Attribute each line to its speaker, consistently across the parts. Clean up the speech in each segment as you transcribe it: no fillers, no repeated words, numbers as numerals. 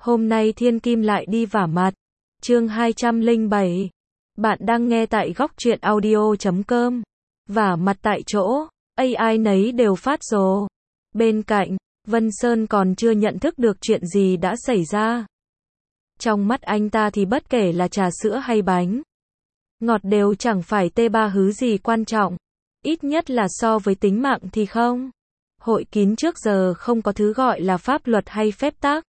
Speaker 1: Hôm nay Thiên Kim lại đi vả mặt. Chương 207. Bạn đang nghe tại góc truyện audio.com. Vả mặt tại chỗ, AI nấy đều phát rồ. Bên cạnh, Vân Sơn còn chưa nhận thức được chuyện gì đã xảy ra. Trong mắt anh ta thì bất kể là trà sữa hay bánh ngọt đều chẳng phải tê ba hứ gì quan trọng. Ít nhất là so với tính mạng thì không. Hội kín trước giờ không có thứ gọi là pháp luật hay phép tắc.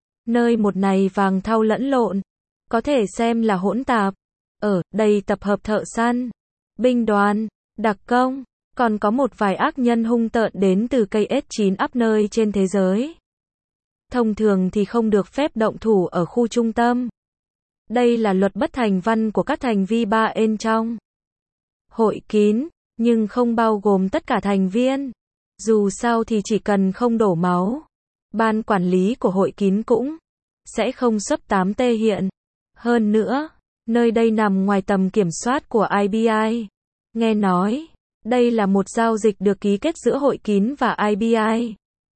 Speaker 1: Nơi một này vàng thau lẫn lộn, có thể xem là hỗn tạp. Ở đây tập hợp thợ săn, binh đoàn, đặc công, còn có một vài ác nhân hung tợn đến từ cây S9 ắp nơi trên thế giới. Thông thường thì không được phép động thủ ở khu trung tâm. Đây là luật bất thành văn của các thành viên bên trong hội kín, nhưng không bao gồm tất cả thành viên. Dù sao thì chỉ cần không đổ máu, ban quản lý của hội kín cũng sẽ không sắp 8T hiện. Hơn nữa, nơi đây nằm ngoài tầm kiểm soát của IBI. Nghe nói, đây là một giao dịch được ký kết giữa hội kín và IBI.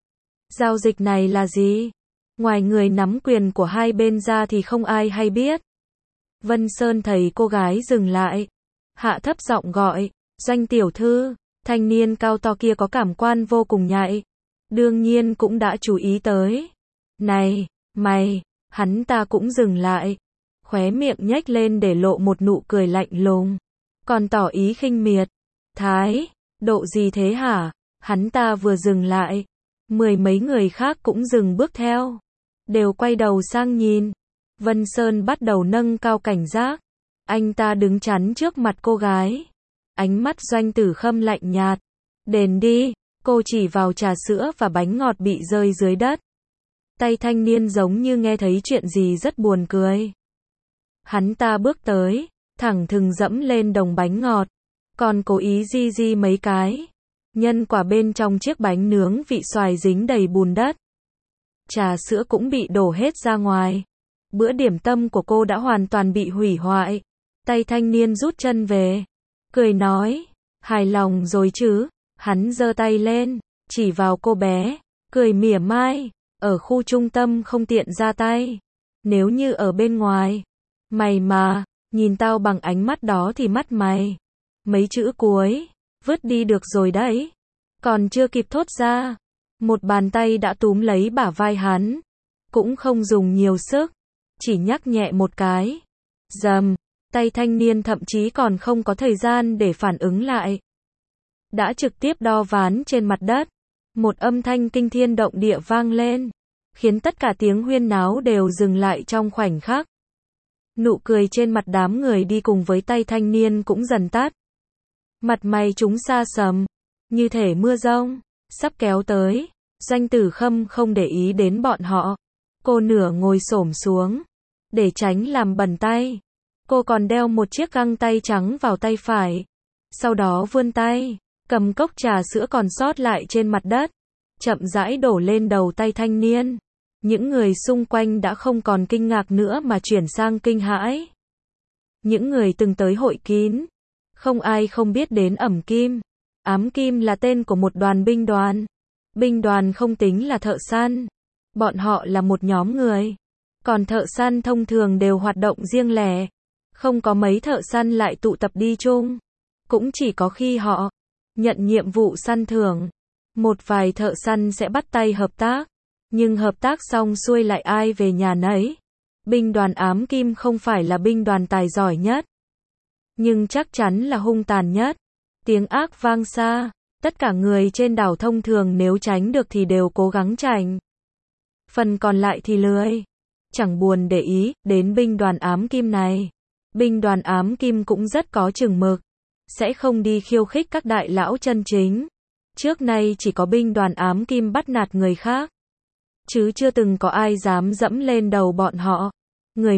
Speaker 1: Giao dịch này là gì? Ngoài người nắm quyền của hai bên ra thì không ai hay biết. Vân Sơn thấy cô gái dừng lại, hạ thấp giọng gọi, Doanh tiểu thư. Thanh niên cao to kia có cảm quan vô cùng nhạy. Đương nhiên cũng đã chú ý tới. Này, mày, hắn ta cũng dừng lại. Khóe miệng nhếch lên để lộ một nụ cười lạnh lùng. Còn tỏ ý khinh miệt. Thái, độ gì thế hả? Hắn ta vừa dừng lại. Mười mấy người khác cũng dừng bước theo. Đều quay đầu sang nhìn. Vân Sơn bắt đầu nâng cao cảnh giác. Anh ta đứng chắn trước mặt cô gái. Ánh mắt Doanh Tử Khâm lạnh nhạt. Đền đi, cô chỉ vào trà sữa và bánh ngọt bị rơi dưới đất. Tay thanh niên giống như nghe thấy chuyện gì rất buồn cười. Hắn ta bước tới, thẳng thừng dẫm lên đồng bánh ngọt. Còn cố ý di mấy cái. Nhân quả bên trong chiếc bánh nướng vị xoài dính đầy bùn đất. Trà sữa cũng bị đổ hết ra ngoài. Bữa điểm tâm của cô đã hoàn toàn bị hủy hoại. Tay thanh niên rút chân về. Cười nói, hài lòng rồi chứ. Hắn giơ tay lên, chỉ vào cô bé, cười mỉa mai. Ở khu trung tâm không tiện ra tay. Nếu như ở bên ngoài, mày mà, nhìn tao bằng ánh mắt đó thì mắt mày. Mấy chữ cuối, vứt đi được rồi đấy. Còn chưa kịp thốt ra, một bàn tay đã túm lấy bả vai hắn. Cũng không dùng nhiều sức, chỉ nhắc nhẹ một cái. Dầm. Tay thanh niên thậm chí còn không có thời gian để phản ứng lại. Đã trực tiếp đo ván trên mặt đất. Một âm thanh kinh thiên động địa vang lên. Khiến tất cả tiếng huyên náo đều dừng lại trong khoảnh khắc. Nụ cười trên mặt đám người đi cùng với tay thanh niên cũng dần tắt. Mặt mày chúng sa sầm. Như thể mưa giông sắp kéo tới. Doanh Tử Khâm không để ý đến bọn họ. Cô nửa ngồi xổm xuống. Để tránh làm bẩn tay. Cô còn đeo một chiếc găng tay trắng vào tay phải. Sau đó vươn tay, cầm cốc trà sữa còn sót lại trên mặt đất. Chậm rãi đổ lên đầu tay thanh niên. Những người xung quanh đã không còn kinh ngạc nữa mà chuyển sang kinh hãi. Những người từng tới hội kín. Không ai không biết đến Ẩm Kim. Ám Kim là tên của một đoàn binh đoàn. Binh đoàn không tính là thợ săn. Bọn họ là một nhóm người. Còn thợ săn thông thường đều hoạt động riêng lẻ. Không có mấy thợ săn lại tụ tập đi chung. Cũng chỉ có khi họ nhận nhiệm vụ săn thưởng. Một vài thợ săn sẽ bắt tay hợp tác. Nhưng hợp tác xong xuôi lại ai về nhà nấy. Binh đoàn Ám Kim không phải là binh đoàn tài giỏi nhất. Nhưng chắc chắn là hung tàn nhất. Tiếng ác vang xa. Tất cả người trên đảo thông thường nếu tránh được thì đều cố gắng tránh. Phần còn lại thì lười. Chẳng buồn để ý đến binh đoàn Ám Kim này. Binh đoàn Ám Kim cũng rất có chừng mực. Sẽ không đi khiêu khích các đại lão chân chính. Trước nay chỉ có binh đoàn Ám Kim bắt nạt người khác. Chứ chưa từng có ai dám dẫm lên đầu bọn họ. Người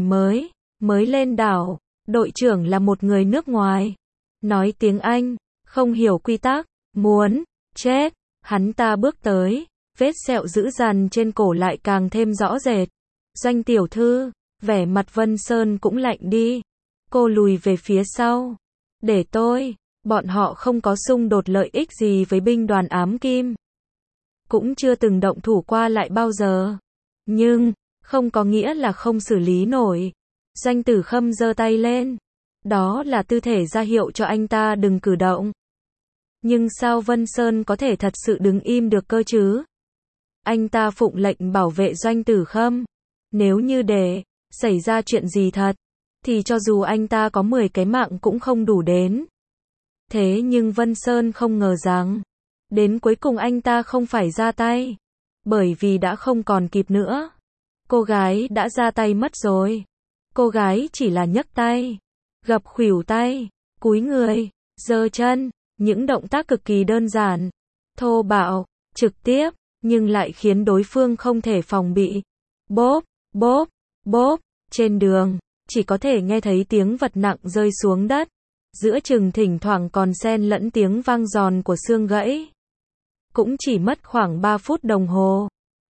Speaker 1: mới lên đảo. Đội trưởng là một người nước ngoài. Nói tiếng Anh, không hiểu quy tắc, muốn chết. Hắn ta bước tới. Vết sẹo dữ dằn trên cổ lại càng thêm rõ rệt. Doanh tiểu thư, vẻ mặt Vân Sơn cũng lạnh đi. Cô lùi về phía sau. Để tôi, bọn họ không có xung đột lợi ích gì với binh đoàn Ám Kim. Cũng chưa từng động thủ qua lại bao giờ. Nhưng, Không có nghĩa là không xử lý nổi. Doanh Tử Khâm giơ tay lên. Đó là tư thể ra hiệu cho anh ta đừng cử động. Nhưng sao Vân Sơn có thể thật sự đứng im được cơ chứ? Anh ta phụng lệnh bảo vệ Doanh Tử Khâm. Nếu như để xảy ra chuyện gì thật, thì cho dù anh ta có 10 cái mạng cũng không đủ đến. Thế nhưng Vân Sơn không ngờ rằng, đến cuối cùng anh ta không phải ra tay. Bởi vì đã không còn kịp nữa. Cô gái đã ra tay mất rồi. Cô gái chỉ là nhấc tay, gập khuỷu tay, cúi người, giơ chân, những động tác cực kỳ đơn giản, thô bạo, trực tiếp, nhưng lại khiến đối phương không thể phòng bị. Bốp, bốp, bốp, trên đường, chỉ có thể nghe thấy tiếng vật nặng rơi xuống đất. Giữa chừng thỉnh thoảng còn xen lẫn tiếng vang giòn của xương gãy. Cũng chỉ mất khoảng 3 phút đồng hồ.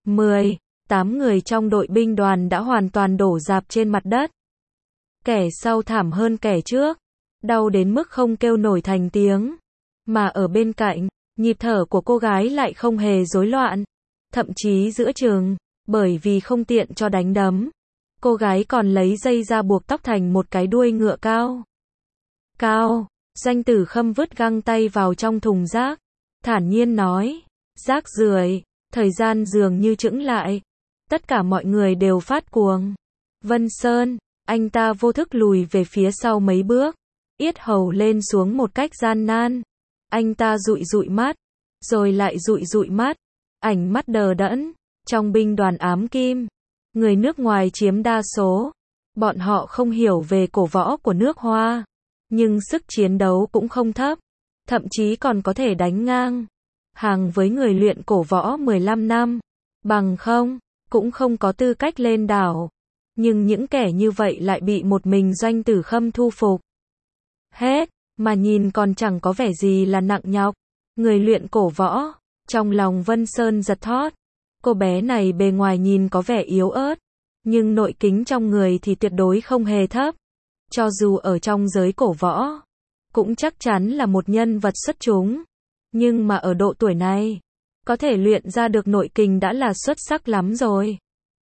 Speaker 1: 8 người trong đội binh đoàn đã hoàn toàn đổ rạp trên mặt đất. Kẻ sau thảm hơn kẻ trước, đau đến mức không kêu nổi thành tiếng. Mà ở bên cạnh, nhịp thở của cô gái lại không hề rối loạn. Thậm chí giữa chừng, bởi vì không tiện cho đánh đấm, cô gái còn lấy dây ra buộc tóc thành một cái đuôi ngựa cao. Doanh Tử Khâm vứt găng tay vào trong thùng rác, thản nhiên nói, rác rưởi, thời gian dường như chững lại. Tất cả mọi người đều phát cuồng. Vân Sơn, anh ta vô thức lùi về phía sau mấy bước, yết hầu lên xuống một cách gian nan. Anh ta dụi mắt, rồi lại dụi mắt, ánh mắt đờ đẫn. Trong binh đoàn ám kim, người nước ngoài chiếm đa số. Bọn họ không hiểu về cổ võ của nước Hoa, nhưng sức chiến đấu cũng không thấp, thậm chí còn có thể đánh ngang hàng với người luyện cổ võ 15 năm, bằng không, cũng không có tư cách lên đảo. Nhưng những kẻ như vậy lại bị một mình Doanh Tử Khâm thu phục. Hết, mà nhìn còn chẳng có vẻ gì là nặng nhọc. Người luyện cổ võ, trong lòng Vân Sơn giật thót. Cô bé này bề ngoài nhìn có vẻ yếu ớt, nhưng nội kính trong người thì tuyệt đối không hề thấp. Cho dù ở trong giới cổ võ, cũng chắc chắn là một nhân vật xuất chúng. Nhưng mà ở độ tuổi này, có thể luyện ra được nội kình đã là xuất sắc lắm rồi.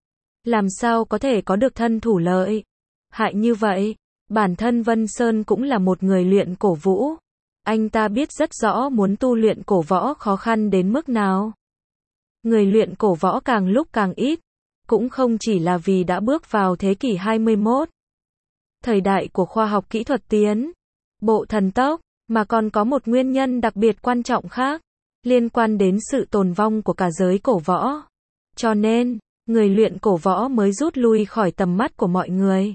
Speaker 1: Làm sao có thể có được thân thủ lợi hại như vậy? Bản thân Vân Sơn cũng là một người luyện cổ vũ. Anh ta biết rất rõ muốn tu luyện cổ võ khó khăn đến mức nào. Người luyện cổ võ càng lúc càng ít, cũng không chỉ là vì đã bước vào thế kỷ 21. Thời đại của khoa học kỹ thuật tiến bộ thần tốc, mà còn có một nguyên nhân đặc biệt quan trọng khác, liên quan đến sự tồn vong của cả giới cổ võ. Cho nên, người luyện cổ võ mới rút lui khỏi tầm mắt của mọi người.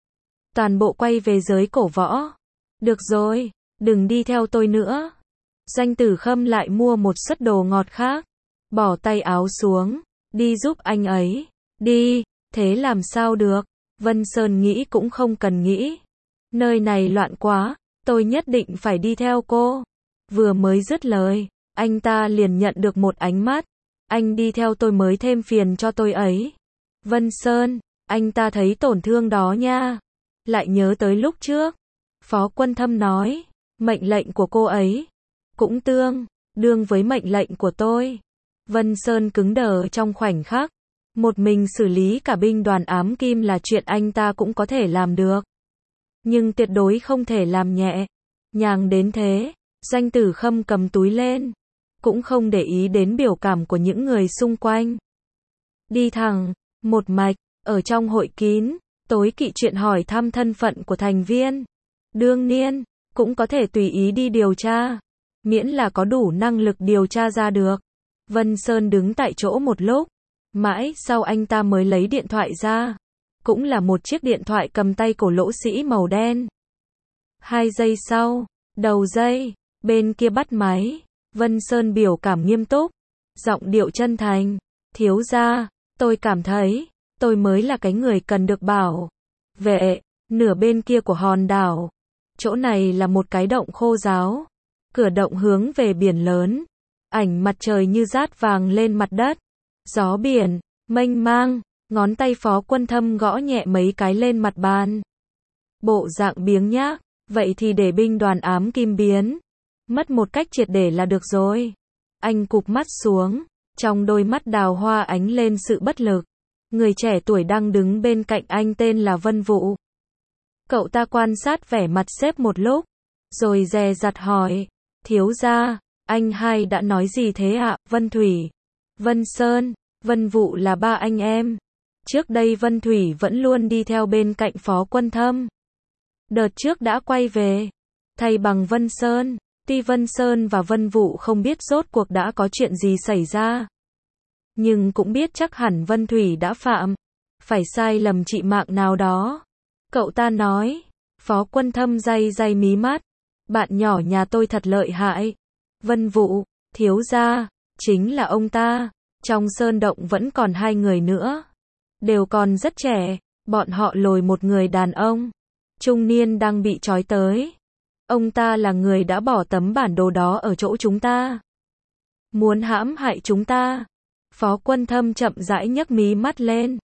Speaker 1: Toàn bộ quay về giới cổ võ. Được rồi, đừng đi theo tôi nữa. Doanh Tử Khâm lại mua một suất đồ ngọt khác, bỏ tay áo xuống, đi giúp anh ấy. Đi, thế làm sao được? Vân Sơn nghĩ cũng không cần nghĩ. Nơi này loạn quá, tôi nhất định phải đi theo cô. Vừa mới dứt lời, anh ta liền nhận được một ánh mắt. Anh đi theo tôi mới thêm phiền cho tôi ấy. Vân Sơn, anh ta thấy tổn thương đó nha. Lại nhớ tới lúc trước, Phó Quân Thâm nói, mệnh lệnh của cô ấy cũng tương đương với mệnh lệnh của tôi. Vân Sơn cứng đờ trong khoảnh khắc. Một mình xử lý cả binh đoàn ám kim là chuyện anh ta cũng có thể làm được. Nhưng tuyệt đối không thể làm nhẹ nhàng đến thế. Doanh Tử Khâm cầm túi lên, cũng không để ý đến biểu cảm của những người xung quanh. Đi thẳng, một mạch, ở trong hội kín, tối kỵ chuyện hỏi thăm thân phận của thành viên. Đương nhiên, cũng có thể tùy ý đi điều tra, miễn là có đủ năng lực điều tra ra được. Vân Sơn đứng tại chỗ một lúc, mãi sau anh ta mới lấy điện thoại ra. Cũng là một chiếc điện thoại cầm tay cổ lỗ sĩ màu đen. 2 giây sau, đầu dây, bên kia bắt máy. Vân Sơn biểu cảm nghiêm túc, giọng điệu chân thành. Thiếu gia, tôi cảm thấy, tôi mới là cái người cần được bảo vệ. Nửa bên kia của hòn đảo, chỗ này là một cái động khô ráo. Cửa động hướng về biển lớn. Ảnh mặt trời như rát vàng lên mặt đất. Gió biển, mênh mang. Ngón tay Phó Quân Thâm gõ nhẹ mấy cái lên mặt bàn. Bộ dạng biếng nhác, vậy thì để binh đoàn ám kim biến mất một cách triệt để là được rồi. Anh cụp mắt xuống, trong đôi mắt đào hoa ánh lên sự bất lực. Người trẻ tuổi đang đứng bên cạnh anh tên là Vân Vũ. Cậu ta quan sát vẻ mặt sếp một lúc, rồi dè dặt hỏi, thiếu gia, anh hai đã nói gì thế ạ? Vân Thủy, Vân Sơn, Vân Vũ là ba anh em. Trước đây Vân Thủy vẫn luôn đi theo bên cạnh Phó Quân Thâm. Đợt trước đã quay về, thay bằng Vân Sơn. Tuy Vân Sơn và Vân Vũ không biết rốt cuộc đã có chuyện gì xảy ra, nhưng cũng biết chắc hẳn Vân Thủy đã phạm phải sai lầm trị mạng nào đó. Cậu ta nói, Phó Quân Thâm day day mí mắt, bạn nhỏ nhà tôi thật lợi hại. Vân Vũ, thiếu gia, chính là ông ta. Trong sơn động vẫn còn 2 người nữa, đều còn rất trẻ. Bọn họ lồi một người đàn ông trung niên đang bị trói tới. Ông ta là người đã bỏ tấm bản đồ đó ở chỗ chúng ta, muốn hãm hại chúng ta. Phó Quân Thâm chậm rãi nhấc mí mắt lên.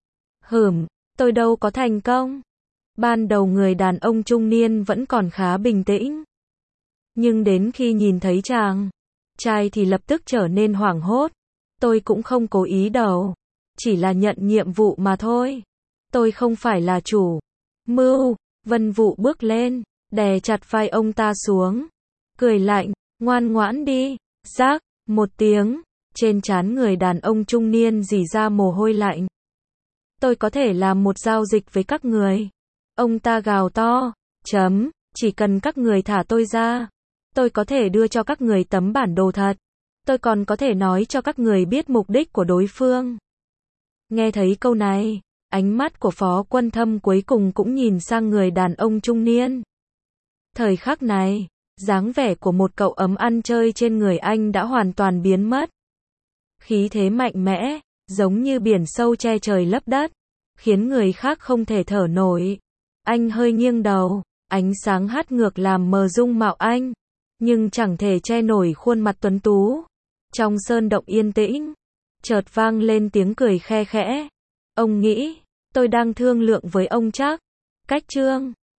Speaker 1: Tôi đâu có thành công. Ban đầu người đàn ông trung niên vẫn còn khá bình tĩnh, nhưng đến khi nhìn thấy chàng trai thì lập tức trở nên hoảng hốt. Tôi cũng không cố ý đâu, chỉ là nhận nhiệm vụ mà thôi. Tôi không phải là chủ mưu. Vân Vũ bước lên, đè chặt vai ông ta xuống, cười lạnh, ngoan ngoãn đi. Rác, một tiếng, trên trán người đàn ông trung niên rỉ ra mồ hôi lạnh. Tôi có thể làm một giao dịch với các người. Ông ta gào to, chỉ cần các người thả tôi ra, tôi có thể đưa cho các người tấm bản đồ thật. Tôi còn có thể nói cho các người biết mục đích của đối phương. Nghe thấy câu này, ánh mắt của Phó Quân Thâm cuối cùng cũng nhìn sang người đàn ông trung niên. Thời khắc này, dáng vẻ của một cậu ấm ăn chơi trên người anh đã hoàn toàn biến mất. Khí thế mạnh mẽ, giống như biển sâu che trời lấp đất, khiến người khác không thể thở nổi. Anh hơi nghiêng đầu, ánh sáng hắt ngược làm mờ dung mạo anh, nhưng chẳng thể che nổi khuôn mặt tuấn tú. Trong sơn động yên tĩnh, chợt vang lên tiếng cười khe khẽ. Ông nghĩ, tôi đang thương lượng với ông chắc. Cách chương